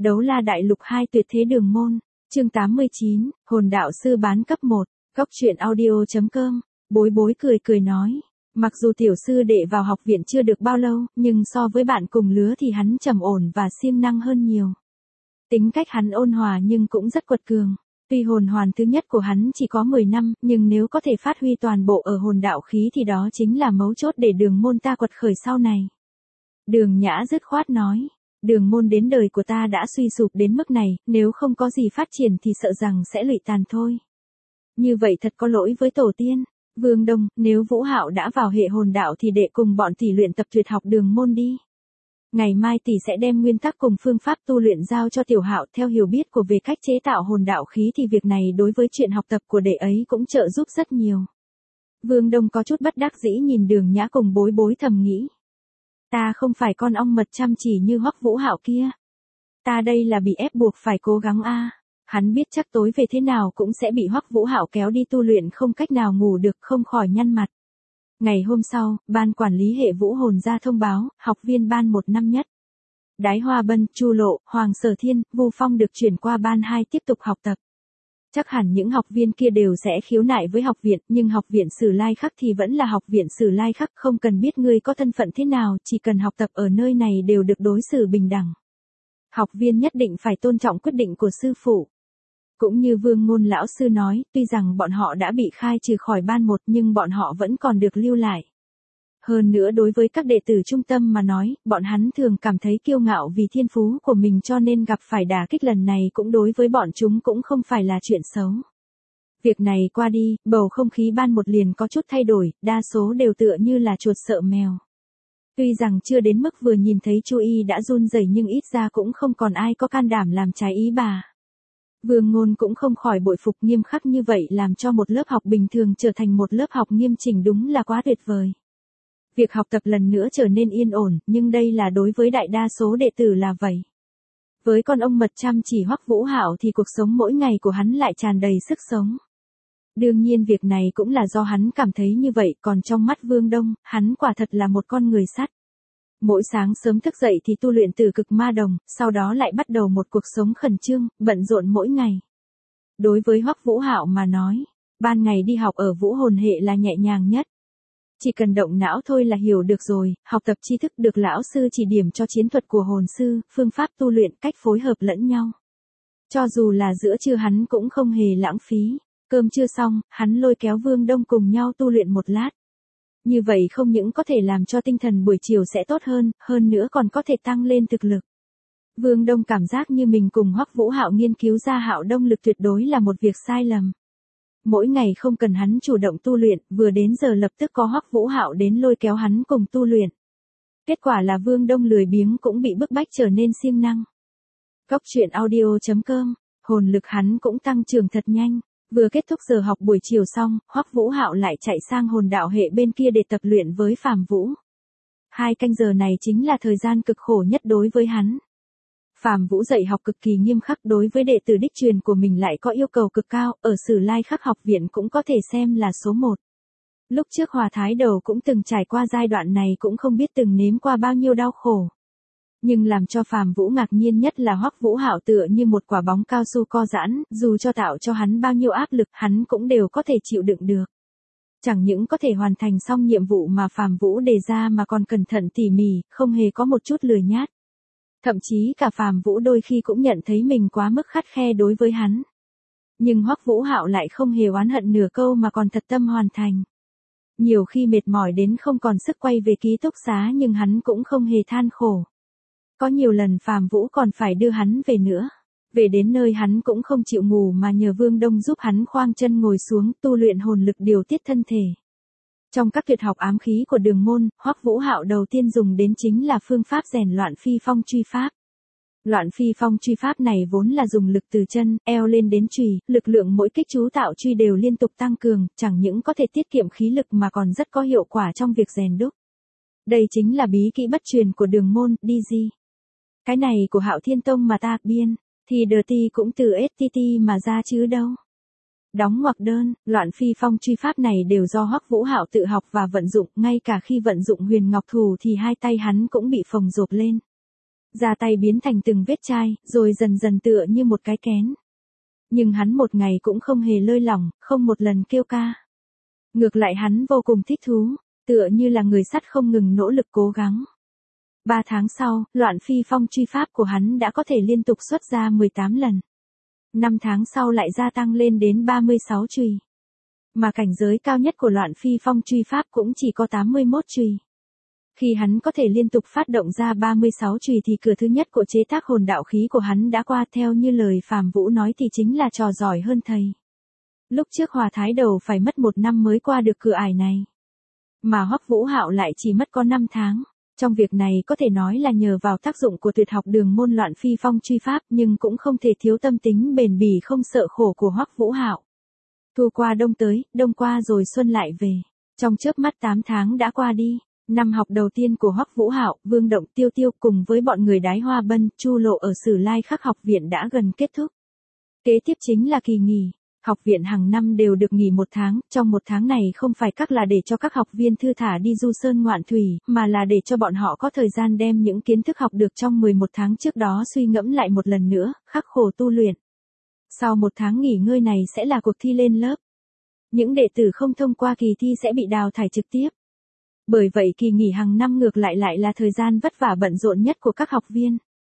Đấu la đại lục 2 tuyệt thế đường môn, chương 89, hồn đạo sư bán cấp 1, góc truyện audio.com, bối bối cười cười nói. Mặc dù tiểu sư đệ vào học viện chưa được bao lâu, nhưng so với bạn cùng lứa thì hắn trầm ổn và siêng năng hơn nhiều. Tính cách hắn ôn hòa nhưng cũng rất quật cường. Tuy hồn hoàn thứ nhất của hắn chỉ có 10 năm, nhưng nếu có thể phát huy toàn bộ ở hồn đạo khí thì đó chính là mấu chốt để đường môn ta quật khởi sau này. Đường Nhã dứt khoát nói, đường môn đến đời của ta đã suy sụp đến mức này, nếu không có gì phát triển thì sợ rằng sẽ lụy tàn thôi. Như vậy thật có lỗi với tổ tiên. Vương Đông, nếu Vũ Hạo đã vào hệ hồn đạo thì đệ cùng bọn tỷ luyện tập tuyệt học đường môn đi. Ngày mai tỷ sẽ đem nguyên tắc cùng phương pháp tu luyện giao cho Tiểu Hạo. Theo hiểu biết của về cách chế tạo hồn đạo khí thì việc này đối với chuyện học tập của đệ ấy cũng trợ giúp rất nhiều. Vương Đông có chút bất đắc dĩ nhìn Đường Nhã cùng bối bối thầm nghĩ. Ta không phải con ong mật chăm chỉ như Hoắc Vũ Hạo kia. Ta đây là bị ép buộc phải cố gắng a. Hắn biết chắc tối về thế nào cũng sẽ bị Hoắc Vũ Hạo kéo đi tu luyện, không cách nào ngủ được, không khỏi nhăn mặt. Ngày hôm sau, ban quản lý hệ vũ hồn ra thông báo, học viên ban 1 năm nhất. Đái Hoa Bân, Chu Lộ, Hoàng Sở Thiên, Vu Phong được chuyển qua ban 2 tiếp tục học tập. Chắc hẳn những học viên kia đều sẽ khiếu nại với học viện, nhưng học viện Sử Lai Khắc thì vẫn là học viện Sử Lai Khắc, không cần biết ngươi có thân phận thế nào, chỉ cần học tập ở nơi này đều được đối xử bình đẳng. Học viên nhất định phải tôn trọng quyết định của sư phụ. Cũng như Vương Ngôn lão sư nói, tuy rằng bọn họ đã bị khai trừ khỏi ban 1 nhưng bọn họ vẫn còn được lưu lại. Hơn nữa đối với các đệ tử trung tâm mà nói, bọn hắn thường cảm thấy kiêu ngạo vì thiên phú của mình cho nên gặp phải đả kích lần này cũng đối với bọn chúng cũng không phải là chuyện xấu. Việc này qua đi, bầu không khí ban 1 liền có chút thay đổi, đa số đều tựa như là chuột sợ mèo. Tuy rằng chưa đến mức vừa nhìn thấy Chu Y đã run rẩy nhưng ít ra cũng không còn ai có can đảm làm trái ý bà. Vương Ngôn cũng không khỏi bội phục, nghiêm khắc như vậy làm cho một lớp học bình thường trở thành một lớp học nghiêm chỉnh đúng là quá tuyệt vời. Việc học tập lần nữa trở nên yên ổn, nhưng đây là đối với đại đa số đệ tử là vậy. Với con ông mật chăm chỉ Hoắc Vũ Hạo thì cuộc sống mỗi ngày của hắn lại tràn đầy sức sống. Đương nhiên việc này cũng là do hắn cảm thấy như vậy, còn trong mắt Vương Đông, hắn quả thật là một con người sắt. Mỗi sáng sớm thức dậy thì tu luyện Tử Cực Ma Đồng, sau đó lại bắt đầu một cuộc sống khẩn trương, bận rộn mỗi ngày. Đối với Hoắc Vũ Hạo mà nói, ban ngày đi học ở vũ hồn hệ là nhẹ nhàng nhất. Chỉ cần động não thôi là hiểu được rồi, học tập tri thức được lão sư chỉ điểm cho chiến thuật của hồn sư, phương pháp tu luyện, cách phối hợp lẫn nhau. Cho dù là giữa trưa hắn cũng không hề lãng phí, cơm trưa xong, hắn lôi kéo Vương Đông cùng nhau tu luyện một lát. Như vậy không những có thể làm cho tinh thần buổi chiều sẽ tốt hơn nữa còn có thể tăng lên thực lực. Vương Đông cảm giác như mình cùng Hoắc Vũ Hạo nghiên cứu ra Hạo Đông lực tuyệt đối là một việc sai lầm. Mỗi ngày không cần hắn chủ động tu luyện, vừa đến giờ lập tức có Hoắc Vũ Hạo đến lôi kéo hắn cùng tu luyện. Kết quả là Vương Đông lười biếng cũng bị bức bách trở nên siêng năng. Góc truyện audio.com, hồn lực hắn cũng tăng trưởng thật nhanh. Vừa kết thúc giờ học buổi chiều xong, Hoắc Vũ Hạo lại chạy sang hồn đạo hệ bên kia để tập luyện với Phàm Vũ. 2 canh giờ này chính là thời gian cực khổ nhất đối với hắn. Phàm Vũ dạy học cực kỳ nghiêm khắc, đối với đệ tử đích truyền của mình lại có yêu cầu cực cao, ở Sử Lai Khắc học viện cũng có thể xem là số 1. Lúc trước Hòa Thái Đầu cũng từng trải qua giai đoạn này, cũng không biết từng nếm qua bao nhiêu đau khổ. Nhưng làm cho Phàm Vũ ngạc nhiên nhất là Hoắc Vũ Hạo tựa như một quả bóng cao su co giãn, dù cho tạo cho hắn bao nhiêu áp lực, hắn cũng đều có thể chịu đựng được. Chẳng những có thể hoàn thành xong nhiệm vụ mà Phàm Vũ đề ra mà còn cẩn thận tỉ mỉ, không hề có một chút lười nhát. Thậm chí cả Phàm Vũ đôi khi cũng nhận thấy mình quá mức khắt khe đối với hắn. Nhưng Hoắc Vũ Hạo lại không hề oán hận nửa câu mà còn thật tâm hoàn thành. Nhiều khi mệt mỏi đến không còn sức quay về ký túc xá nhưng hắn cũng không hề than khổ. Có nhiều lần Phàm Vũ còn phải đưa hắn về nữa. Về đến nơi hắn cũng không chịu ngủ mà nhờ Vương Đông giúp hắn khoang chân ngồi xuống tu luyện hồn lực điều tiết thân thể. Trong các tuyệt học ám khí của đường môn, Hoắc Vũ Hạo đầu tiên dùng đến chính là phương pháp rèn Loạn Phi Phong truy pháp. Loạn Phi Phong truy pháp này vốn là dùng lực từ chân, eo lên đến chùy, lực lượng mỗi kích chú tạo truy đều liên tục tăng cường, chẳng những có thể tiết kiệm khí lực mà còn rất có hiệu quả trong việc rèn đúc. Đây chính là bí kỹ bất truyền của đường môn, DG. Cái này của Hạo Thiên Tông mà ta biên, thì Dirty cũng từ STT mà ra chứ đâu. Đóng ngoặc đơn, Loạn Phi Phong truy pháp này đều do Hoắc Vũ Hạo tự học và vận dụng, ngay cả khi vận dụng Huyền Ngọc Thủ thì hai tay hắn cũng bị phồng rộp lên. Da tay biến thành từng vết chai, rồi dần dần tựa như một cái kén. Nhưng hắn một ngày cũng không hề lơi lỏng, không một lần kêu ca. Ngược lại hắn vô cùng thích thú, tựa như là người sắt không ngừng nỗ lực cố gắng. 3 tháng sau, loạn phi phong truy pháp của hắn đã có thể liên tục xuất ra 18 lần. 5 tháng sau lại gia tăng lên đến 36 chùy. Mà cảnh giới cao nhất của loạn phi phong truy pháp cũng chỉ có 81 chùy. Khi hắn có thể liên tục phát động ra 36 chùy thì cửa thứ nhất của chế tác hồn đạo khí của hắn đã qua, theo như lời Phàm Vũ nói thì chính là trò giỏi hơn thầy. Lúc trước Hòa Thái Đầu phải mất 1 năm mới qua được cửa ải này. Mà Hoắc Vũ Hạo lại chỉ mất có 5 tháng. Trong việc này có thể nói là nhờ vào tác dụng của tuyệt học đường môn loạn phi phong truy pháp, nhưng cũng không thể thiếu tâm tính bền bỉ không sợ khổ của Hoắc Vũ Hạo. Thu qua đông tới, đông qua rồi xuân lại về. Trong chớp mắt 8 tháng đã qua đi. Năm học đầu tiên của Hoắc Vũ Hạo, Vương Động, Tiêu Tiêu cùng với bọn người Đái Hoa Bân, Chu Lộ ở Sử Lai Khắc học viện đã gần kết thúc. Kế tiếp chính là kỳ nghỉ. Học viện hàng năm đều được nghỉ 1 tháng, trong 1 tháng này không phải các là để cho các học viên thư thả đi du sơn ngoạn thủy, mà là để cho bọn họ có thời gian đem những kiến thức học được trong 11 tháng trước đó suy ngẫm lại một lần nữa, khắc khổ tu luyện. Sau 1 tháng nghỉ ngơi này sẽ là cuộc thi lên lớp. Những đệ tử không thông qua kỳ thi sẽ bị đào thải trực tiếp. Bởi vậy kỳ nghỉ hàng năm ngược lại là thời gian vất vả bận rộn nhất của các học viên.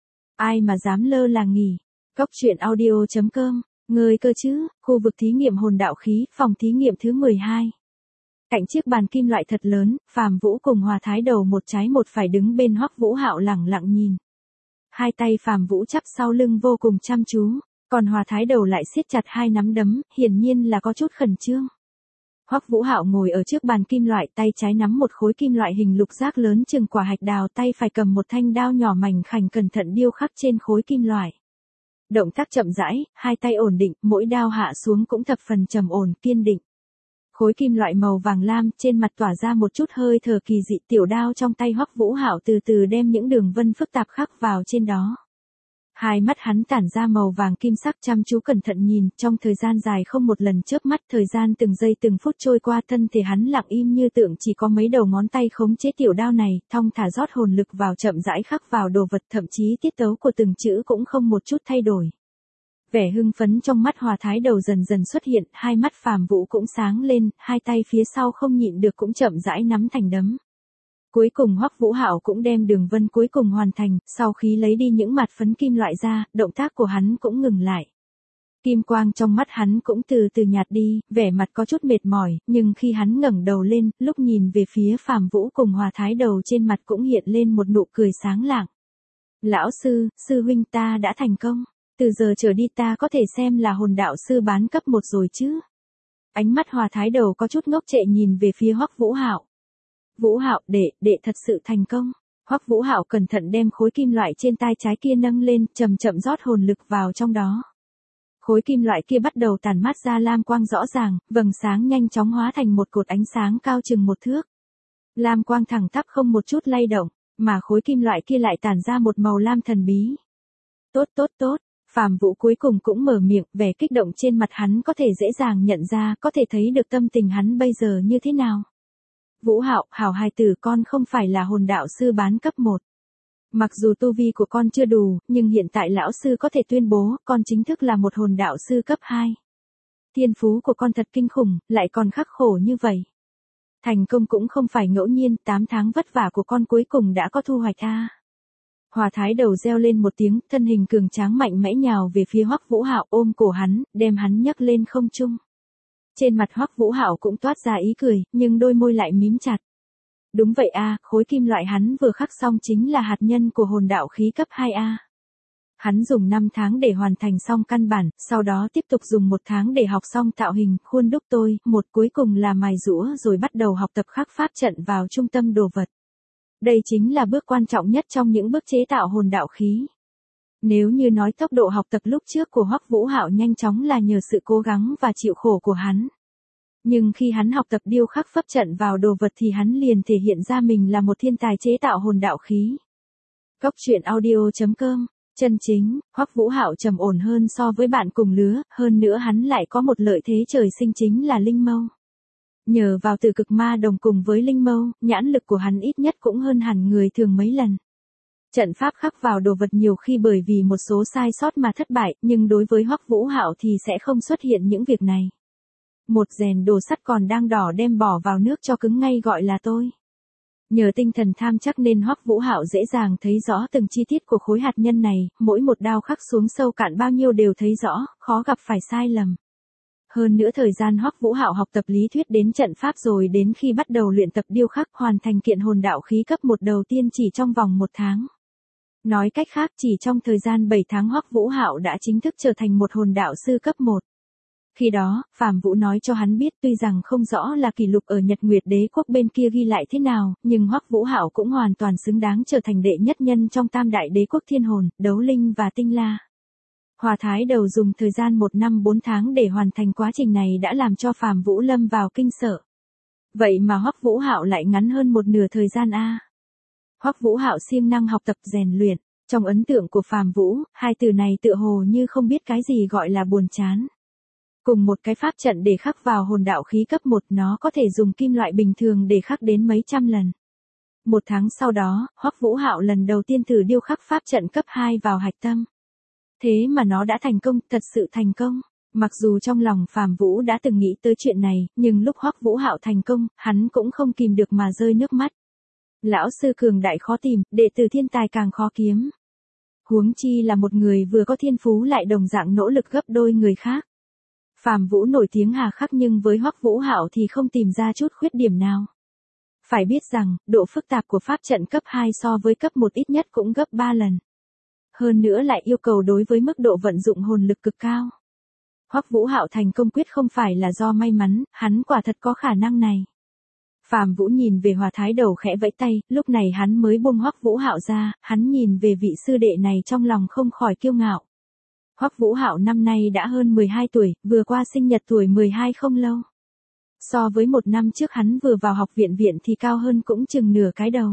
Ai mà dám lơ là nghỉ. Góc truyện audio.com. Ngơi cơ chứ, khu vực thí nghiệm hồn đạo khí, phòng thí nghiệm thứ 12. Cạnh chiếc bàn kim loại thật lớn, Phàm Vũ cùng Hòa Thái Đầu một trái một phải đứng bên Hoắc Vũ Hạo lẳng lặng nhìn. Hai tay Phàm Vũ chắp sau lưng vô cùng chăm chú, còn Hòa Thái Đầu lại siết chặt hai nắm đấm, hiển nhiên là có chút khẩn trương. Hoắc Vũ Hạo ngồi ở trước bàn kim loại, tay trái nắm một khối kim loại hình lục giác lớn chừng quả hạch đào, tay phải cầm một thanh đao nhỏ mảnh khảnh cẩn thận điêu khắc trên khối kim loại. Động tác chậm rãi, hai tay ổn định, mỗi đao hạ xuống cũng thập phần trầm ổn, kiên định. Khối kim loại màu vàng lam trên mặt tỏa ra một chút hơi thở kỳ dị, tiểu đao trong tay Hoắc Vũ Hạo từ từ đem những đường vân phức tạp khắc vào trên đó. Hai mắt hắn tản ra màu vàng kim sắc, chăm chú cẩn thận nhìn, trong thời gian dài không một lần chớp mắt, thời gian từng giây từng phút trôi qua, thân thể hắn lặng im như tượng chỉ có mấy đầu ngón tay khống chế tiểu đao này, thong thả rót hồn lực vào, chậm rãi khắc vào đồ vật, thậm chí tiết tấu của từng chữ cũng không một chút thay đổi. Vẻ hưng phấn trong mắt Hòa Thái Đầu dần dần xuất hiện, hai mắt Phàm Vũ cũng sáng lên, hai tay phía sau không nhịn được cũng chậm rãi nắm thành đấm. Cuối cùng Hoắc Vũ Hạo cũng đem đường vân cuối cùng hoàn thành, sau khi lấy đi những mạt phấn kim loại ra, động tác của hắn cũng ngừng lại. Kim quang trong mắt hắn cũng từ từ nhạt đi, vẻ mặt có chút mệt mỏi, nhưng khi hắn ngẩng đầu lên, lúc nhìn về phía Phàm Vũ cùng Hòa Thái Đầu trên mặt cũng hiện lên một nụ cười sáng lạng. Lão sư, sư huynh ta đã thành công, từ giờ trở đi ta có thể xem là hồn đạo sư bán cấp 1 rồi chứ. Ánh mắt Hòa Thái Đầu có chút ngốc trệ nhìn về phía Hoắc Vũ Hạo. Vũ Hạo, đệ thật sự thành công. Hoắc Vũ Hạo cẩn thận đem khối kim loại trên tay trái kia nâng lên, chậm chậm rót hồn lực vào trong đó. Khối kim loại kia bắt đầu tản mát ra lam quang rõ ràng, vầng sáng nhanh chóng hóa thành một cột ánh sáng cao chừng 1 thước. Lam quang thẳng tắp không một chút lay động, mà khối kim loại kia lại tản ra một màu lam thần bí. Tốt. Phàm Vũ cuối cùng cũng mở miệng, vẻ kích động trên mặt hắn có thể dễ dàng nhận ra, có thể thấy được tâm tình hắn bây giờ như thế nào. Vũ Hạo, hảo hài tử, con không phải là hồn đạo sư bán cấp 1. Mặc dù tu vi của con chưa đủ, nhưng hiện tại lão sư có thể tuyên bố, con chính thức là một hồn đạo sư cấp 2. Thiên phú của con thật kinh khủng, lại còn khắc khổ như vậy. Thành công cũng không phải ngẫu nhiên, 8 tháng vất vả của con cuối cùng đã có thu hoạch a. Hòa Thái Đầu reo lên một tiếng, thân hình cường tráng mạnh mẽ nhào về phía Hoắc Vũ Hạo, ôm cổ hắn, đem hắn nhấc lên không trung. Trên mặt Hoắc Vũ Hạo cũng toát ra ý cười, nhưng đôi môi lại mím chặt. Đúng vậy a, khối kim loại hắn vừa khắc xong chính là hạt nhân của hồn đạo khí cấp 2A. Hắn dùng 5 tháng để hoàn thành xong căn bản, sau đó tiếp tục dùng 1 tháng để học xong tạo hình, khuôn đúc tôi, cuối cùng là mài giũa rồi bắt đầu học tập khắc pháp trận vào trung tâm đồ vật. Đây chính là bước quan trọng nhất trong những bước chế tạo hồn đạo khí. Nếu như nói tốc độ học tập lúc trước của Hoắc Vũ Hạo nhanh chóng là nhờ sự cố gắng và chịu khổ của hắn. Nhưng khi hắn học tập điêu khắc pháp trận vào đồ vật thì hắn liền thể hiện ra mình là một thiên tài chế tạo hồn đạo khí. Góc truyện audio.com. Chân chính, Hoắc Vũ Hạo trầm ổn hơn so với bạn cùng lứa, hơn nữa hắn lại có một lợi thế trời sinh chính là linh mâu. Nhờ vào từ cực ma đồng cùng với linh mâu, nhãn lực của hắn ít nhất cũng hơn hẳn người thường mấy lần. Trận pháp khắc vào đồ vật nhiều khi bởi vì một số sai sót mà thất bại, nhưng đối với Hoắc Vũ Hạo thì sẽ không xuất hiện những việc này. Một rèn đồ sắt còn đang đỏ đem bỏ vào nước cho cứng ngay gọi là tôi. Nhờ tinh thần tham chắc nên Hoắc Vũ Hạo dễ dàng thấy rõ từng chi tiết của khối hạt nhân này, mỗi một đao khắc xuống sâu cạn bao nhiêu đều thấy rõ, khó gặp phải sai lầm. Hơn nữa thời gian Hoắc Vũ Hạo học tập lý thuyết đến trận pháp rồi đến khi bắt đầu luyện tập điêu khắc hoàn thành kiện hồn đạo khí cấp 1 đầu tiên chỉ trong vòng 1 tháng. Nói cách khác chỉ trong thời gian 7 tháng Hoắc Vũ Hạo đã chính thức trở thành một hồn đạo sư cấp 1. Khi đó, Phạm Vũ nói cho hắn biết tuy rằng không rõ là kỷ lục ở Nhật Nguyệt Đế quốc bên kia ghi lại thế nào, nhưng Hoắc Vũ Hạo cũng hoàn toàn xứng đáng trở thành đệ nhất nhân trong tam đại đế quốc thiên hồn, đấu linh và tinh la. Hòa Thái Đầu dùng thời gian 1 năm 4 tháng để hoàn thành quá trình này đã làm cho Phạm Vũ lâm vào kinh sợ. Vậy mà Hoắc Vũ Hạo lại ngắn hơn một nửa thời gian a. Hoắc Vũ Hạo siêng năng học tập rèn luyện, trong ấn tượng của Phạm Vũ, hai từ này tựa hồ như không biết cái gì gọi là buồn chán. Cùng một cái pháp trận để khắc vào hồn đạo khí cấp 1 nó có thể dùng kim loại bình thường để khắc đến mấy trăm lần. 1 tháng sau đó, Hoắc Vũ Hạo lần đầu tiên thử điêu khắc pháp trận cấp 2 vào hạch tâm. Thế mà nó đã thành công, thật sự thành công. Mặc dù trong lòng Phạm Vũ đã từng nghĩ tới chuyện này, nhưng lúc Hoắc Vũ Hạo thành công, hắn cũng không kìm được mà rơi nước mắt. Lão sư cường đại khó tìm, đệ tử thiên tài càng khó kiếm. Huống chi là một người vừa có thiên phú lại đồng dạng nỗ lực gấp đôi người khác. Phạm Vũ nổi tiếng hà khắc nhưng với Hoắc Vũ Hạo thì không tìm ra chút khuyết điểm nào. Phải biết rằng, độ phức tạp của pháp trận cấp 2 so với cấp 1 ít nhất cũng gấp 3 lần. Hơn nữa lại yêu cầu đối với mức độ vận dụng hồn lực cực cao. Hoắc Vũ Hạo thành công quyết không phải là do may mắn, hắn quả thật có khả năng này. Phạm Vũ nhìn về Hòa Thái Đầu khẽ vẫy tay, lúc này hắn mới buông Hoắc Vũ Hạo ra, hắn nhìn về vị sư đệ này trong lòng không khỏi kiêu ngạo. Hoắc Vũ Hạo năm nay đã hơn 12 tuổi, vừa qua sinh nhật tuổi 12 không lâu. So với 1 năm trước hắn vừa vào học viện thì cao hơn cũng chừng nửa cái đầu.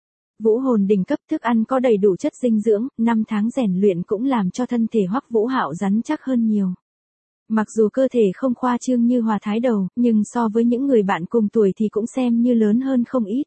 Vũ hồn đỉnh cấp thức ăn có đầy đủ chất dinh dưỡng, 5 tháng rèn luyện cũng làm cho thân thể Hoắc Vũ Hạo rắn chắc hơn nhiều. Mặc dù cơ thể không khoa trương như Hòa Thái Đầu, nhưng so với những người bạn cùng tuổi thì cũng xem như lớn hơn không ít.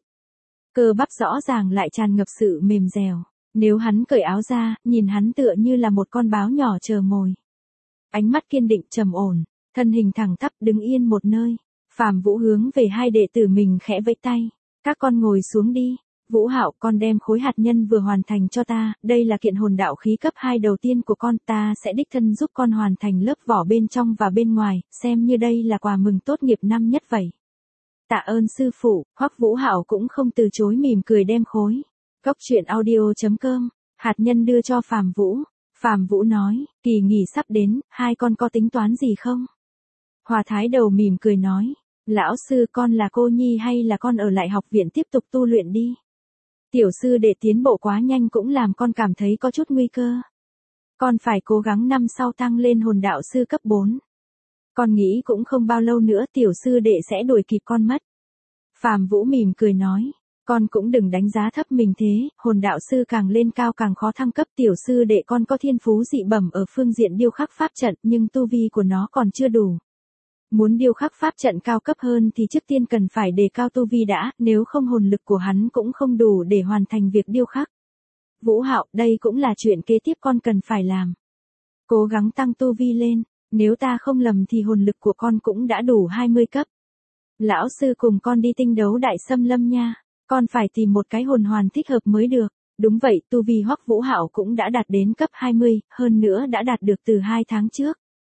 Cơ bắp rõ ràng lại tràn ngập sự mềm dẻo. Nếu hắn cởi áo ra, nhìn hắn tựa như là một con báo nhỏ chờ mồi. Ánh mắt kiên định trầm ổn, thân hình thẳng tắp đứng yên một nơi. Phạm Vũ hướng về hai đệ tử mình khẽ vẫy tay. Các con ngồi xuống đi. Vũ Hạo, con đem khối hạt nhân vừa hoàn thành cho ta, đây là kiện hồn đạo khí cấp 2 đầu tiên của con, ta sẽ đích thân giúp con hoàn thành lớp vỏ bên trong và bên ngoài, xem như đây là quà mừng tốt nghiệp năm nhất vậy. Tạ ơn sư phụ. Hoắc Vũ Hạo cũng không từ chối mỉm cười đem khối. Góc truyện audio.com, hạt nhân đưa cho Phạm Vũ. Phạm Vũ nói, kỳ nghỉ sắp đến, hai con có tính toán gì không? Hòa Thái Đầu mỉm cười nói, lão sư con là cô nhi hay là con ở lại học viện tiếp tục tu luyện đi? Tiểu sư để tiến bộ quá nhanh cũng làm con cảm thấy có chút nguy cơ. Con phải cố gắng năm sau tăng lên hồn đạo sư cấp 4. Con nghĩ cũng không bao lâu nữa tiểu sư đệ sẽ đuổi kịp con mất. Phạm Vũ mỉm cười nói. Con cũng đừng đánh giá thấp mình thế, hồn đạo sư càng lên cao càng khó thăng cấp, tiểu sư đệ con có thiên phú dị bẩm ở phương diện điêu khắc pháp trận nhưng tu vi của nó còn chưa đủ. Muốn điêu khắc pháp trận cao cấp hơn thì trước tiên cần phải đề cao tu vi đã, nếu không hồn lực của hắn cũng không đủ để hoàn thành việc điêu khắc. Vũ Hạo, đây cũng là chuyện kế tiếp con cần phải làm. Cố gắng tăng tu vi lên, nếu ta không lầm thì hồn lực của con cũng đã đủ 20 cấp. Lão sư cùng con đi tinh đấu đại xâm lâm nha. Con phải tìm một cái hồn hoàn thích hợp mới được. Đúng vậy, tu vi Hoắc Vũ Hạo cũng đã đạt đến cấp 20, hơn nữa đã đạt được từ 2 tháng trước.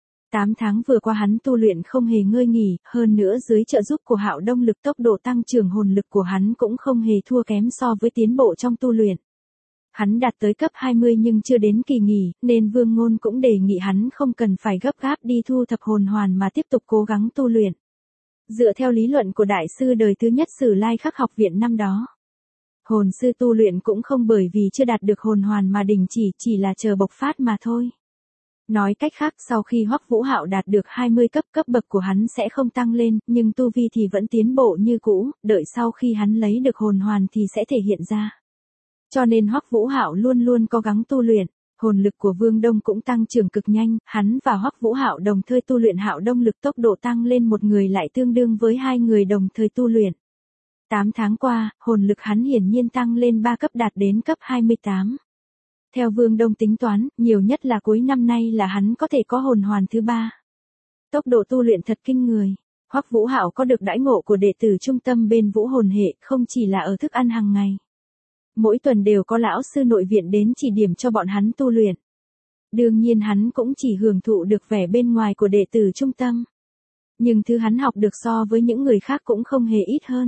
8 tháng vừa qua hắn tu luyện không hề ngơi nghỉ, hơn nữa dưới trợ giúp của Hạo Đông lực tốc độ tăng trưởng hồn lực của hắn cũng không hề thua kém so với tiến bộ trong tu luyện. Hắn đạt tới cấp 20 nhưng chưa đến kỳ nghỉ, nên Vương Ngôn cũng đề nghị hắn không cần phải gấp gáp đi thu thập hồn hoàn mà tiếp tục cố gắng tu luyện. Dựa theo lý luận của đại sư đời thứ nhất Sử Lai Khắc học viện năm đó, hồn sư tu luyện cũng không bởi vì chưa đạt được hồn hoàn mà đình chỉ là chờ bộc phát mà thôi. Nói cách khác sau khi Hoắc Vũ Hạo đạt được 20 cấp bậc của hắn sẽ không tăng lên, nhưng tu vi thì vẫn tiến bộ như cũ, đợi sau khi hắn lấy được hồn hoàn thì sẽ thể hiện ra. Cho nên Hoắc Vũ Hạo luôn luôn cố gắng tu luyện. Hồn lực của Vương Đông cũng tăng trưởng cực nhanh, hắn và Hoắc Vũ Hạo đồng thời tu luyện, Hạo Đông lực tốc độ tăng lên một người lại tương đương với hai người đồng thời tu luyện. 8 tháng qua, hồn lực hắn hiển nhiên tăng lên 3 cấp đạt đến cấp 28. Theo Vương Đông tính toán, nhiều nhất là cuối năm nay là hắn có thể có hồn hoàn thứ 3. Tốc độ tu luyện thật kinh người. Hoắc Vũ Hạo có được đãi ngộ của đệ tử trung tâm bên Vũ Hồn hệ, không chỉ là ở thức ăn hàng ngày. Mỗi tuần đều có lão sư nội viện đến chỉ điểm cho bọn hắn tu luyện. Đương nhiên hắn cũng chỉ hưởng thụ được vẻ bên ngoài của đệ tử trung tâm. Nhưng thứ hắn học được so với những người khác cũng không hề ít hơn.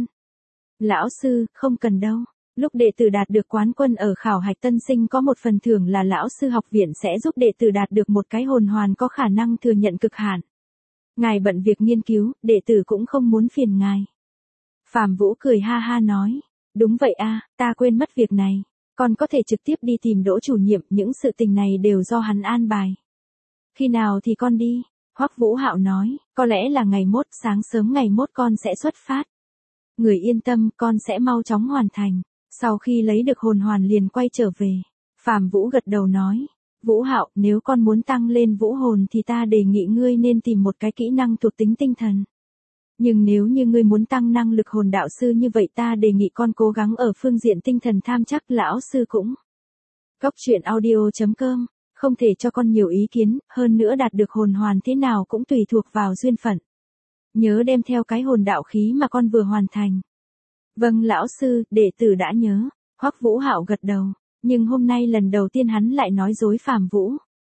Lão sư, không cần đâu. Lúc đệ tử đạt được quán quân ở khảo hạch tân sinh có một phần thưởng là lão sư học viện sẽ giúp đệ tử đạt được một cái hồn hoàn có khả năng thừa nhận cực hạn. Ngài bận việc nghiên cứu, đệ tử cũng không muốn phiền ngài. Phạm Vũ cười ha ha nói, đúng vậy a, ta quên mất việc này. Con có thể trực tiếp đi tìm Đỗ chủ nhiệm, những sự tình này đều do hắn an bài. Khi nào thì con đi? Hoắc Vũ Hạo nói, có lẽ là ngày mốt, sáng sớm ngày mốt con sẽ xuất phát. Người yên tâm, con sẽ mau chóng hoàn thành. Sau khi lấy được hồn hoàn liền quay trở về. Phạm Vũ gật đầu nói, Vũ Hạo, nếu con muốn tăng lên vũ hồn thì ta đề nghị ngươi nên tìm một cái kỹ năng thuộc tính tinh thần. Nhưng nếu như ngươi muốn tăng năng lực hồn đạo sư như vậy ta đề nghị con cố gắng ở phương diện tinh thần tham chắc lão sư cũng. Góc truyện audio.com, không thể cho con nhiều ý kiến, hơn nữa đạt được hồn hoàn thế nào cũng tùy thuộc vào duyên phận. Nhớ đem theo cái hồn đạo khí mà con vừa hoàn thành. Vâng lão sư, đệ tử đã nhớ. Hoắc Vũ Hạo gật đầu, nhưng hôm nay lần đầu tiên hắn lại nói dối Phạm Vũ.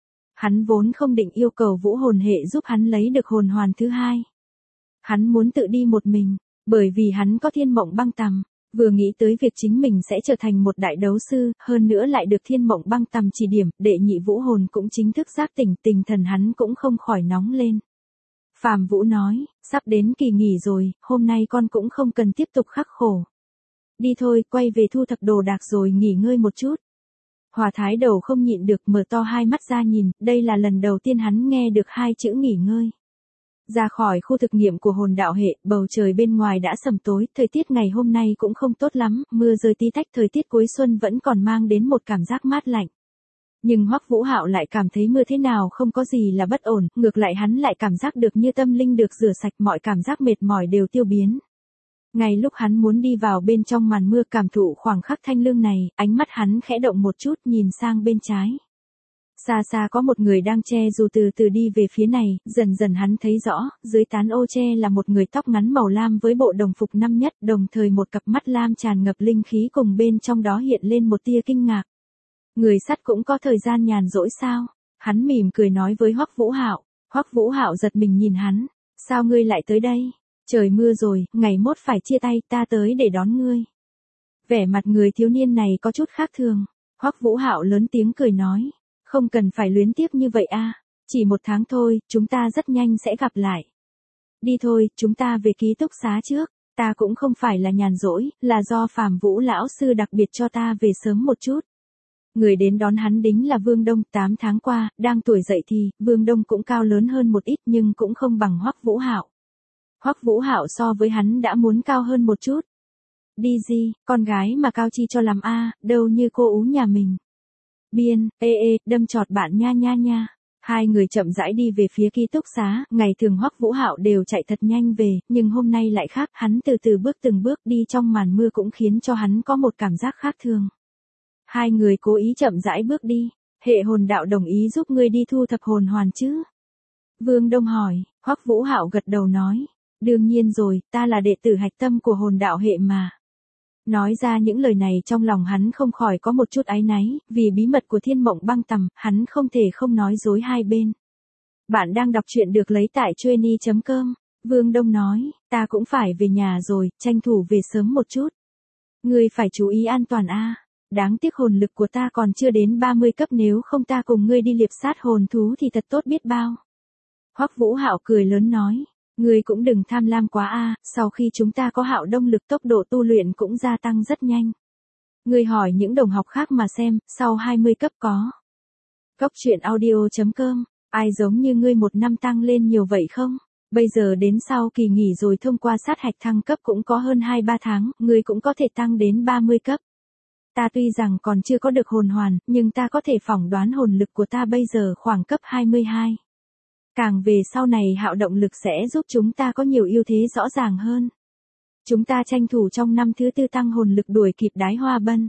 Hắn vốn không định yêu cầu vũ hồn hệ giúp hắn lấy được hồn hoàn thứ 2. Hắn muốn tự đi một mình, bởi vì hắn có thiên mộng băng tằm, vừa nghĩ tới việc chính mình sẽ trở thành một đại đấu sư, hơn nữa lại được thiên mộng băng tằm chỉ điểm, đệ nhị vũ hồn cũng chính thức giác tỉnh, tinh thần hắn cũng không khỏi nóng lên. Phạm Vũ nói, sắp đến kỳ nghỉ rồi, hôm nay con cũng không cần tiếp tục khắc khổ. Đi thôi, quay về thu thập đồ đạc rồi nghỉ ngơi một chút. Hòa Thái Đầu không nhịn được mở to hai mắt ra nhìn, đây là lần đầu tiên hắn nghe được 2 chữ nghỉ ngơi. Ra khỏi khu thực nghiệm của hồn đạo hệ, bầu trời bên ngoài đã sầm tối, thời tiết ngày hôm nay cũng không tốt lắm, mưa rơi tí tách, thời tiết cuối xuân vẫn còn mang đến một cảm giác mát lạnh. Nhưng Hoắc Vũ Hạo lại cảm thấy mưa thế nào không có gì là bất ổn, ngược lại hắn lại cảm giác được như tâm linh được rửa sạch, mọi cảm giác mệt mỏi đều tiêu biến. Ngay lúc hắn muốn đi vào bên trong màn mưa cảm thụ khoảng khắc thanh lương này, ánh mắt hắn khẽ động một chút nhìn sang bên trái. Xa xa có một người đang che dù từ từ đi về phía này, dần dần hắn thấy rõ, dưới tán ô che là một người tóc ngắn màu lam với bộ đồng phục năm nhất, đồng thời một cặp mắt lam tràn ngập linh khí cùng bên trong đó hiện lên một tia kinh ngạc. Người sắt cũng có thời gian nhàn rỗi sao? Hắn mỉm cười nói với Hoắc Vũ Hạo. Hoắc Vũ Hạo giật mình nhìn hắn, sao ngươi lại tới đây? Trời mưa rồi, ngày mốt phải chia tay, ta tới để đón ngươi. Vẻ mặt người thiếu niên này có chút khác thường. Hoắc Vũ Hạo lớn tiếng cười nói, không cần phải luyến tiếc như vậy a, chỉ 1 tháng thôi, chúng ta rất nhanh sẽ gặp lại. Đi thôi, chúng ta về ký túc xá trước, ta cũng không phải là nhàn rỗi, là do Phạm Vũ lão sư đặc biệt cho ta về sớm một chút. Người đến đón hắn đính là Vương Đông, 8 tháng qua, đang tuổi dậy thì, Vương Đông cũng cao lớn hơn một ít nhưng cũng không bằng Hoắc Vũ Hạo. Hoắc Vũ Hạo so với hắn đã muốn cao hơn một chút. Đi gì, con gái mà cao chi cho làm a, đâu như cô ú nhà mình. Biên, đâm chọt bạn nha nha nha. Hai người chậm rãi đi về phía ký túc xá, ngày thường Hoắc Vũ Hạo đều chạy thật nhanh về, nhưng hôm nay lại khác, hắn từ từ bước từng bước đi trong màn mưa cũng khiến cho hắn có một cảm giác khác thường. Hai người cố ý chậm rãi bước đi, hệ hồn đạo đồng ý giúp ngươi đi thu thập hồn hoàn chứ? Vương Đông hỏi, Hoắc Vũ Hạo gật đầu nói, đương nhiên rồi, ta là đệ tử hạch tâm của hồn đạo hệ mà. Nói ra những lời này trong lòng hắn không khỏi có một chút áy náy, vì bí mật của thiên mộng băng tằm, hắn không thể không nói dối hai bên. Bạn đang đọc truyện được lấy tại Chueny.com, Vương Đông nói, ta cũng phải về nhà rồi, tranh thủ về sớm một chút. Ngươi phải chú ý an toàn a. Đáng tiếc hồn lực của ta còn chưa đến 30 cấp, nếu không ta cùng ngươi đi liệp sát hồn thú thì thật tốt biết bao. Hoắc Vũ Hạo cười lớn nói, ngươi cũng đừng tham lam quá a, sau khi chúng ta có Hạo Đông lực tốc độ tu luyện cũng gia tăng rất nhanh. Ngươi hỏi những đồng học khác mà xem, sau 20 cấp có. Góc truyện audio.com, ai giống như ngươi 1 năm tăng lên nhiều vậy không? Bây giờ đến sau kỳ nghỉ rồi thông qua sát hạch thăng cấp cũng có hơn 2-3 tháng, ngươi cũng có thể tăng đến 30 cấp. Ta tuy rằng còn chưa có được hồn hoàn, nhưng ta có thể phỏng đoán hồn lực của ta bây giờ khoảng cấp 22. Càng về sau này Hạo động lực sẽ giúp chúng ta có nhiều ưu thế rõ ràng hơn. Chúng ta tranh thủ trong năm thứ tư tăng hồn lực đuổi kịp Đái Hoa Bân.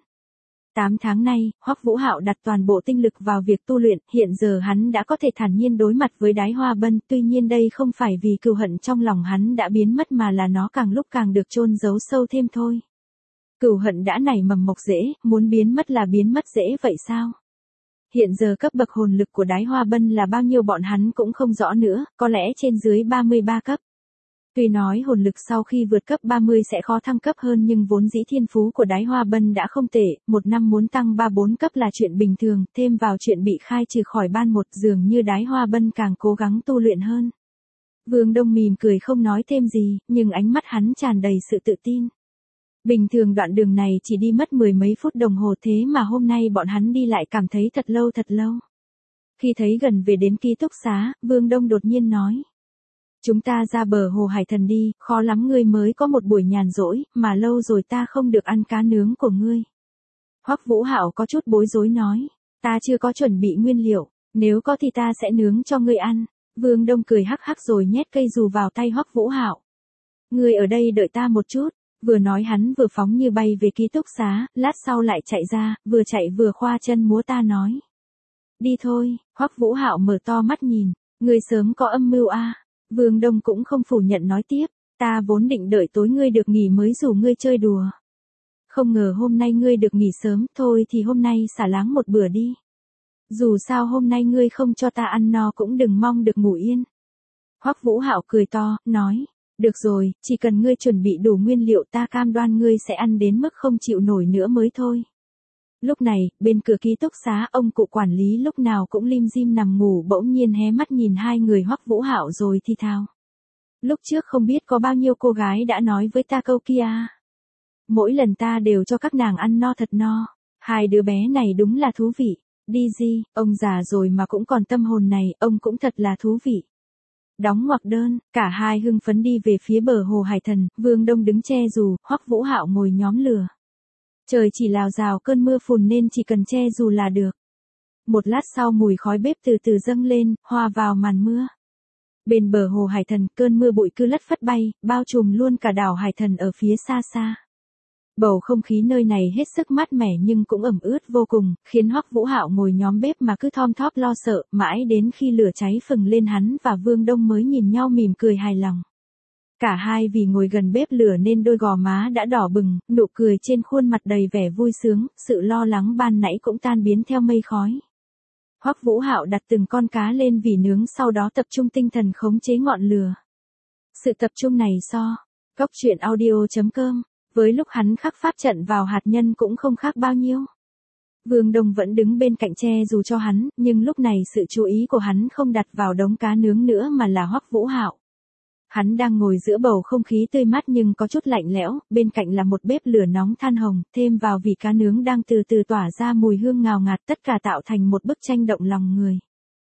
8 tháng nay, Hoắc Vũ Hạo đặt toàn bộ tinh lực vào việc tu luyện, hiện giờ hắn đã có thể thản nhiên đối mặt với Đái Hoa Bân, tuy nhiên đây không phải vì cừu hận trong lòng hắn đã biến mất mà là nó càng lúc càng được chôn giấu sâu thêm thôi. Cừu hận đã nảy mầm mọc rễ, muốn biến mất là biến mất dễ vậy sao? Hiện giờ cấp bậc hồn lực của Đái Hoa Bân là bao nhiêu bọn hắn cũng không rõ nữa, có lẽ trên dưới 33 cấp. Tuy nói hồn lực sau khi vượt cấp 30 sẽ khó thăng cấp hơn nhưng vốn dĩ thiên phú của Đái Hoa Bân đã không tệ, một năm muốn tăng 3-4 cấp là chuyện bình thường, thêm vào chuyện bị khai trừ khỏi ban một dường như Đái Hoa Bân càng cố gắng tu luyện hơn. Vương Đông mỉm cười không nói thêm gì, nhưng ánh mắt hắn tràn đầy sự tự tin. Bình thường đoạn đường này chỉ đi mất 10 mấy phút đồng hồ thế mà hôm nay bọn hắn đi lại cảm thấy thật lâu thật lâu. Khi thấy gần về đến ký túc xá, Vương Đông đột nhiên nói. Chúng ta ra bờ hồ Hải Thần đi, khó lắm ngươi mới có một buổi nhàn rỗi, mà lâu rồi ta không được ăn cá nướng của ngươi. Hoắc Vũ Hạo có chút bối rối nói, ta chưa có chuẩn bị nguyên liệu, nếu có thì ta sẽ nướng cho ngươi ăn. Vương Đông cười hắc hắc rồi nhét cây dù vào tay Hoắc Vũ Hạo. Ngươi ở đây đợi ta một chút, vừa nói hắn vừa phóng như bay về ký túc xá, lát sau lại chạy ra, vừa chạy vừa khoa chân múa ta nói. Đi thôi, Hoắc Vũ Hạo mở to mắt nhìn, ngươi sớm có âm mưu a. Vương Đông cũng không phủ nhận nói tiếp, ta vốn định đợi tối ngươi được nghỉ mới rủ ngươi chơi đùa. Không ngờ hôm nay ngươi được nghỉ sớm, thôi thì hôm nay xả láng một bữa đi. Dù sao hôm nay ngươi không cho ta ăn no cũng đừng mong được ngủ yên. Hoắc Vũ Hạo cười to, nói, được rồi, chỉ cần ngươi chuẩn bị đủ nguyên liệu ta cam đoan ngươi sẽ ăn đến mức không chịu nổi nữa mới thôi. Lúc này, bên cửa ký túc xá ông cụ quản lý lúc nào cũng lim dim nằm ngủ bỗng nhiên hé mắt nhìn hai người Hoắc Vũ Hạo rồi thì thào. Lúc trước không biết có bao nhiêu cô gái đã nói với ta câu kia. Mỗi lần ta đều cho các nàng ăn no thật no. Hai đứa bé này đúng là thú vị. Đi gì, ông già rồi mà cũng còn tâm hồn này, ông cũng thật là thú vị. Đóng ngoặc đơn, cả hai hưng phấn đi về phía bờ hồ Hải Thần, Vương Đông đứng che dù, Hoắc Vũ Hạo ngồi nhóm lửa. Trời chỉ lào rào cơn mưa phùn nên chỉ cần che dù là được. Một lát sau mùi khói bếp từ từ dâng lên, hòa vào màn mưa. Bên bờ hồ Hải Thần, cơn mưa bụi cứ lất phất bay, bao trùm luôn cả đảo Hải Thần ở phía xa xa. Bầu không khí nơi này hết sức mát mẻ nhưng cũng ẩm ướt vô cùng, khiến Hoắc Vũ Hạo ngồi nhóm bếp mà cứ thom thóp lo sợ, mãi đến khi lửa cháy phừng lên hắn và Vương Đông mới nhìn nhau mỉm cười hài lòng. Cả hai vì ngồi gần bếp lửa nên đôi gò má đã đỏ bừng, nụ cười trên khuôn mặt đầy vẻ vui sướng, sự lo lắng ban nãy cũng tan biến theo mây khói. Hoắc Vũ Hạo đặt từng con cá lên vỉ nướng sau đó tập trung tinh thần khống chế ngọn lửa. Sự tập trung này Cóc truyện audio.com, với lúc hắn khắc pháp trận vào hạt nhân cũng không khác bao nhiêu. Vương Đông vẫn đứng bên cạnh che dù cho hắn, nhưng lúc này sự chú ý của hắn không đặt vào đống cá nướng nữa mà là Hoắc Vũ Hạo. Hắn đang ngồi giữa bầu không khí tươi mát nhưng có chút lạnh lẽo, bên cạnh là một bếp lửa nóng than hồng, thêm vào vỉ cá nướng đang từ từ tỏa ra mùi hương ngào ngạt, tất cả tạo thành một bức tranh động lòng người.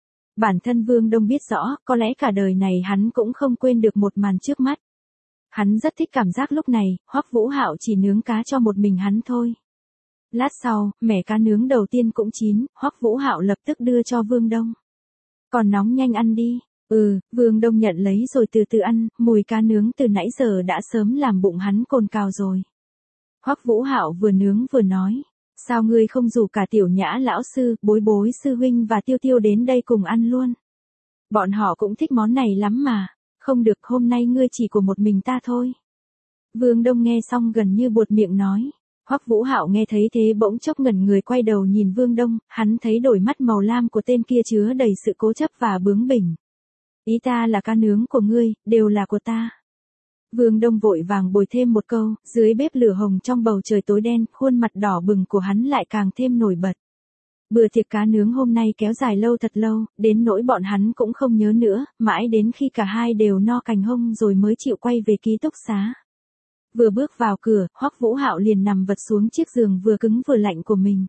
Bản thân Vương Đông biết rõ, có lẽ cả đời này hắn cũng không quên được một màn trước mắt. Hắn rất thích cảm giác lúc này, Hoắc Vũ Hạo chỉ nướng cá cho một mình hắn thôi. Lát sau, mẻ cá nướng đầu tiên cũng chín, Hoắc Vũ Hạo lập tức đưa cho Vương Đông. Còn nóng nhanh ăn đi. Vương Đông nhận lấy rồi từ từ ăn, mùi cá nướng từ nãy giờ đã sớm làm bụng hắn cồn cào rồi. Hoắc Vũ Hạo vừa nướng vừa nói, sao ngươi không rủ cả Tiểu Nhã lão sư, Bối Bối sư huynh và Tiêu Tiêu đến đây cùng ăn luôn. Bọn họ cũng thích món này lắm mà, không được hôm nay ngươi chỉ của một mình ta thôi. Vương Đông nghe xong gần như buột miệng nói. Hoắc Vũ Hạo nghe thấy thế bỗng chốc ngẩn người quay đầu nhìn Vương Đông, hắn thấy đôi mắt màu lam của tên kia chứa đầy sự cố chấp và bướng bỉnh. Ý ta là cá nướng của ngươi, đều là của ta. Vương Đông vội vàng bồi thêm một câu, dưới bếp lửa hồng trong bầu trời tối đen, khuôn mặt đỏ bừng của hắn lại càng thêm nổi bật. Bữa tiệc cá nướng hôm nay kéo dài lâu thật lâu, đến nỗi bọn hắn cũng không nhớ nữa, mãi đến khi cả hai đều no cành hông rồi mới chịu quay về ký túc xá. Vừa bước vào cửa, Hoắc Vũ Hạo liền nằm vật xuống chiếc giường vừa cứng vừa lạnh của mình.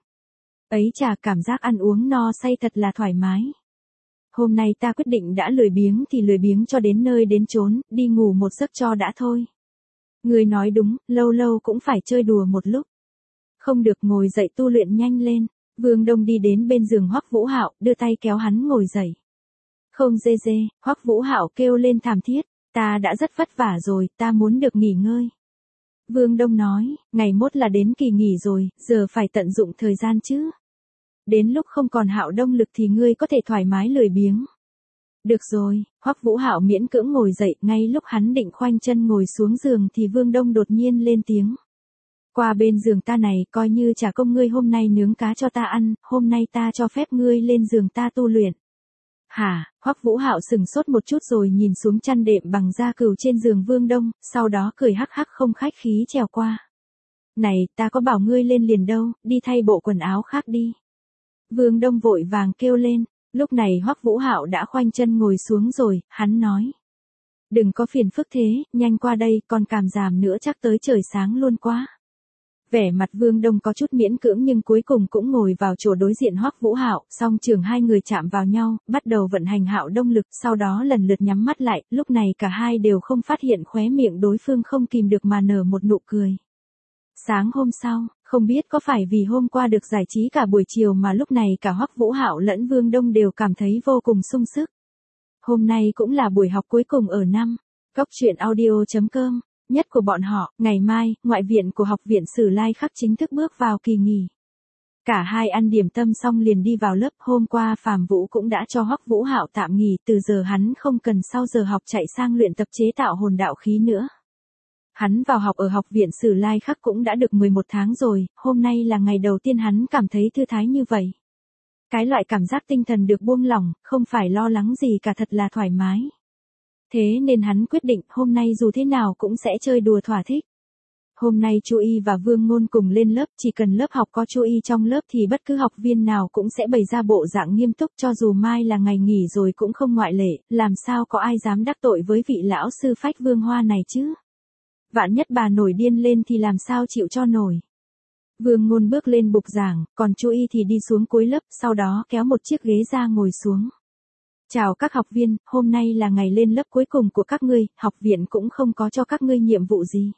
Ấy chà, cảm giác ăn uống no say thật là thoải mái. Hôm nay ta quyết định đã lười biếng thì lười biếng cho đến nơi đến chốn, đi ngủ một giấc cho đã thôi. Người nói đúng, lâu lâu cũng phải chơi đùa một lúc. Không được, ngồi dậy tu luyện nhanh lên. Vương Đông đi đến bên giường Hoắc Vũ Hạo, đưa tay kéo hắn ngồi dậy. Không dê dê, Hoắc Vũ Hạo kêu lên thảm thiết, ta đã rất vất vả rồi, ta muốn được nghỉ ngơi. Vương Đông nói, ngày mốt là đến kỳ nghỉ rồi, giờ phải tận dụng thời gian chứ. Đến lúc không còn Hạo Đông lực thì ngươi có thể thoải mái lười biếng. Được rồi, Hoắc Vũ Hạo miễn cưỡng ngồi dậy, ngay lúc hắn định khoanh chân ngồi xuống giường thì Vương Đông đột nhiên lên tiếng. Qua bên giường ta này, coi như trả công ngươi hôm nay nướng cá cho ta ăn, hôm nay ta cho phép ngươi lên giường ta tu luyện. Hả? Hoắc Vũ Hạo sừng sốt một chút rồi nhìn xuống chăn đệm bằng da cừu trên giường Vương Đông, sau đó cười hắc hắc không khách khí trèo qua. Này, ta có bảo ngươi lên liền đâu, đi thay bộ quần áo khác đi. Vương Đông vội vàng kêu lên, lúc này Hoắc Vũ Hạo đã khoanh chân ngồi xuống rồi, hắn nói. Đừng có phiền phức thế, nhanh qua đây, còn cảm giảm nữa chắc tới trời sáng luôn quá. Vẻ mặt Vương Đông có chút miễn cưỡng nhưng cuối cùng cũng ngồi vào chỗ đối diện Hoắc Vũ Hạo, song trường hai người chạm vào nhau, bắt đầu vận hành Hạo Đông lực, sau đó lần lượt nhắm mắt lại, lúc này cả hai đều không phát hiện khóe miệng đối phương không kìm được mà nở một nụ cười. Sáng hôm sau, không biết có phải vì hôm qua được giải trí cả buổi chiều mà lúc này cả Hoắc Vũ Hạo lẫn Vương Đông đều cảm thấy vô cùng sung sức. Hôm nay cũng là buổi học cuối cùng ở năm, goctruyện.audio.com. Nhất của bọn họ, ngày mai, ngoại viện của học viện Sử Lai Khắc chính thức bước vào kỳ nghỉ. Cả hai ăn điểm tâm xong liền đi vào lớp, hôm qua Phạm Vũ cũng đã cho Hoắc Vũ Hạo tạm nghỉ, từ giờ hắn không cần sau giờ học chạy sang luyện tập chế tạo hồn đạo khí nữa. Hắn vào học ở học viện Sử Lai Khắc cũng đã được 11 tháng rồi, hôm nay là ngày đầu tiên hắn cảm thấy thư thái như vậy. Cái loại cảm giác tinh thần được buông lỏng, không phải lo lắng gì cả, thật là thoải mái. Thế nên hắn quyết định hôm nay dù thế nào cũng sẽ chơi đùa thỏa thích. Hôm nay Chu Y và Vương Ngôn cùng lên lớp, chỉ cần lớp học có Chu Y trong lớp thì bất cứ học viên nào cũng sẽ bày ra bộ dạng nghiêm túc, cho dù mai là ngày nghỉ rồi cũng không ngoại lệ, làm sao có ai dám đắc tội với vị lão sư phách Vương Hoa này chứ. Vạn nhất bà nổi điên lên thì làm sao chịu cho nổi. Vương Ngôn bước lên bục giảng, còn Chu Y thì đi xuống cuối lớp, sau đó kéo một chiếc ghế ra ngồi xuống. Chào các học viên, hôm nay là ngày lên lớp cuối cùng của các ngươi, học viện cũng không có cho các ngươi nhiệm vụ gì.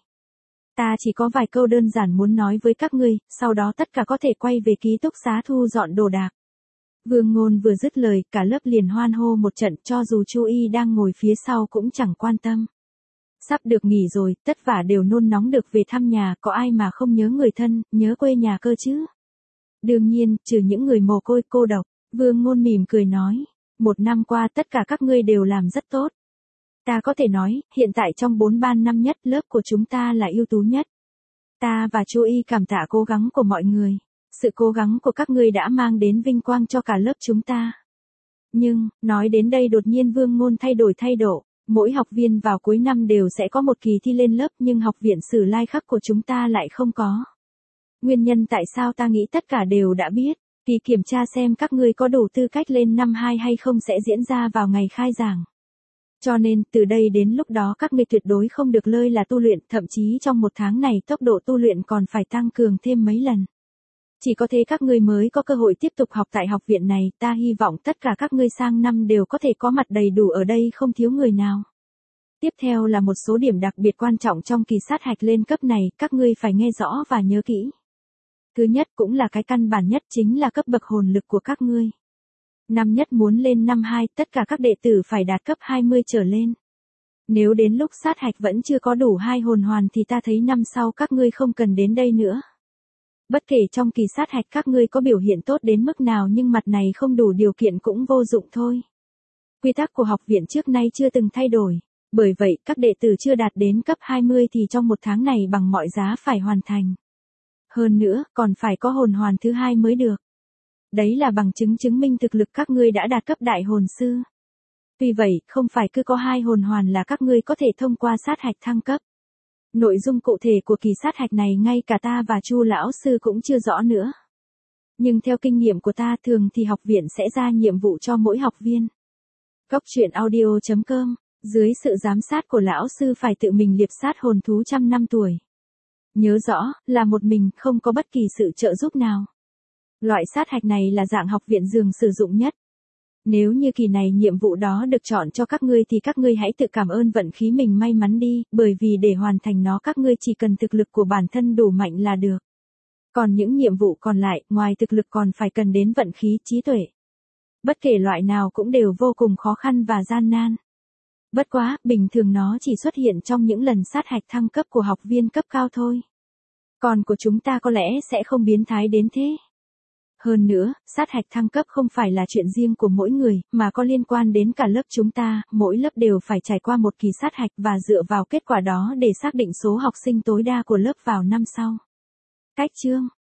Ta chỉ có vài câu đơn giản muốn nói với các ngươi, sau đó tất cả có thể quay về ký túc xá thu dọn đồ đạc. Vương Ngôn vừa dứt lời, cả lớp liền hoan hô một trận, cho dù Chu Y đang ngồi phía sau cũng chẳng quan tâm. Sắp được nghỉ rồi, tất cả đều nôn nóng được về thăm nhà, có ai mà không nhớ người thân, nhớ quê nhà cơ chứ. Đương nhiên, trừ những người mồ côi cô độc, Vương Ngôn mỉm cười nói. Một năm qua tất cả các ngươi đều làm rất tốt. Ta có thể nói, hiện tại trong 4 ban năm nhất, lớp của chúng ta là ưu tú nhất. Ta và Chu Y cảm tạ cố gắng của mọi người. Sự cố gắng của các ngươi đã mang đến vinh quang cho cả lớp chúng ta. Nhưng, nói đến đây đột nhiên Vương Ngôn thay đổi thái độ. Mỗi học viên vào cuối năm đều sẽ có một kỳ thi lên lớp, nhưng học viện Sử Lai Khắc của chúng ta lại không có. Nguyên nhân tại sao ta nghĩ tất cả đều đã biết. Kỳ kiểm tra xem các ngươi có đủ tư cách lên năm 2 hay không sẽ diễn ra vào ngày khai giảng. Cho nên, từ đây đến lúc đó các ngươi tuyệt đối không được lơi là tu luyện, thậm chí trong một tháng này tốc độ tu luyện còn phải tăng cường thêm mấy lần. Chỉ có thế các ngươi mới có cơ hội tiếp tục học tại học viện này, ta hy vọng tất cả các ngươi sang năm đều có thể có mặt đầy đủ ở đây không thiếu người nào. Tiếp theo là một số điểm đặc biệt quan trọng trong kỳ sát hạch lên cấp này, các ngươi phải nghe rõ và nhớ kỹ. Thứ nhất cũng là cái căn bản nhất chính là cấp bậc hồn lực của các ngươi. Năm nhất muốn lên năm 2, tất cả các đệ tử phải đạt cấp 20 trở lên. Nếu đến lúc sát hạch vẫn chưa có đủ 2 hồn hoàn thì ta thấy năm sau các ngươi không cần đến đây nữa. Bất kể trong kỳ sát hạch các ngươi có biểu hiện tốt đến mức nào nhưng mặt này không đủ điều kiện cũng vô dụng thôi. Quy tắc của học viện trước nay chưa từng thay đổi. Bởi vậy, các đệ tử chưa đạt đến cấp 20 thì trong một tháng này bằng mọi giá phải hoàn thành. Hơn nữa, còn phải có hồn hoàn thứ 2 mới được. Đấy là bằng chứng chứng minh thực lực các ngươi đã đạt cấp đại hồn sư. Tuy vậy, không phải cứ có 2 hồn hoàn là các ngươi có thể thông qua sát hạch thăng cấp. Nội dung cụ thể của kỳ sát hạch này ngay cả ta và Chu lão sư cũng chưa rõ nữa. Nhưng theo kinh nghiệm của ta thường thì học viện sẽ ra nhiệm vụ cho mỗi học viên. Goctruyện.audio.com, dưới sự giám sát của lão sư phải tự mình liệp sát hồn thú 100 năm tuổi. Nhớ rõ, là một mình, không có bất kỳ sự trợ giúp nào. Loại sát hạch này là dạng học viện dường sử dụng nhất. Nếu như kỳ này nhiệm vụ đó được chọn cho các ngươi thì các ngươi hãy tự cảm ơn vận khí mình may mắn đi, bởi vì để hoàn thành nó các ngươi chỉ cần thực lực của bản thân đủ mạnh là được. Còn những nhiệm vụ còn lại, ngoài thực lực còn phải cần đến vận khí, trí tuệ. Bất kể loại nào cũng đều vô cùng khó khăn và gian nan. Bất quá, bình thường nó chỉ xuất hiện trong những lần sát hạch thăng cấp của học viên cấp cao thôi. Còn của chúng ta có lẽ sẽ không biến thái đến thế. Hơn nữa, sát hạch thăng cấp không phải là chuyện riêng của mỗi người, mà có liên quan đến cả lớp chúng ta, mỗi lớp đều phải trải qua một kỳ sát hạch và dựa vào kết quả đó để xác định số học sinh tối đa của lớp vào năm sau. Cách chương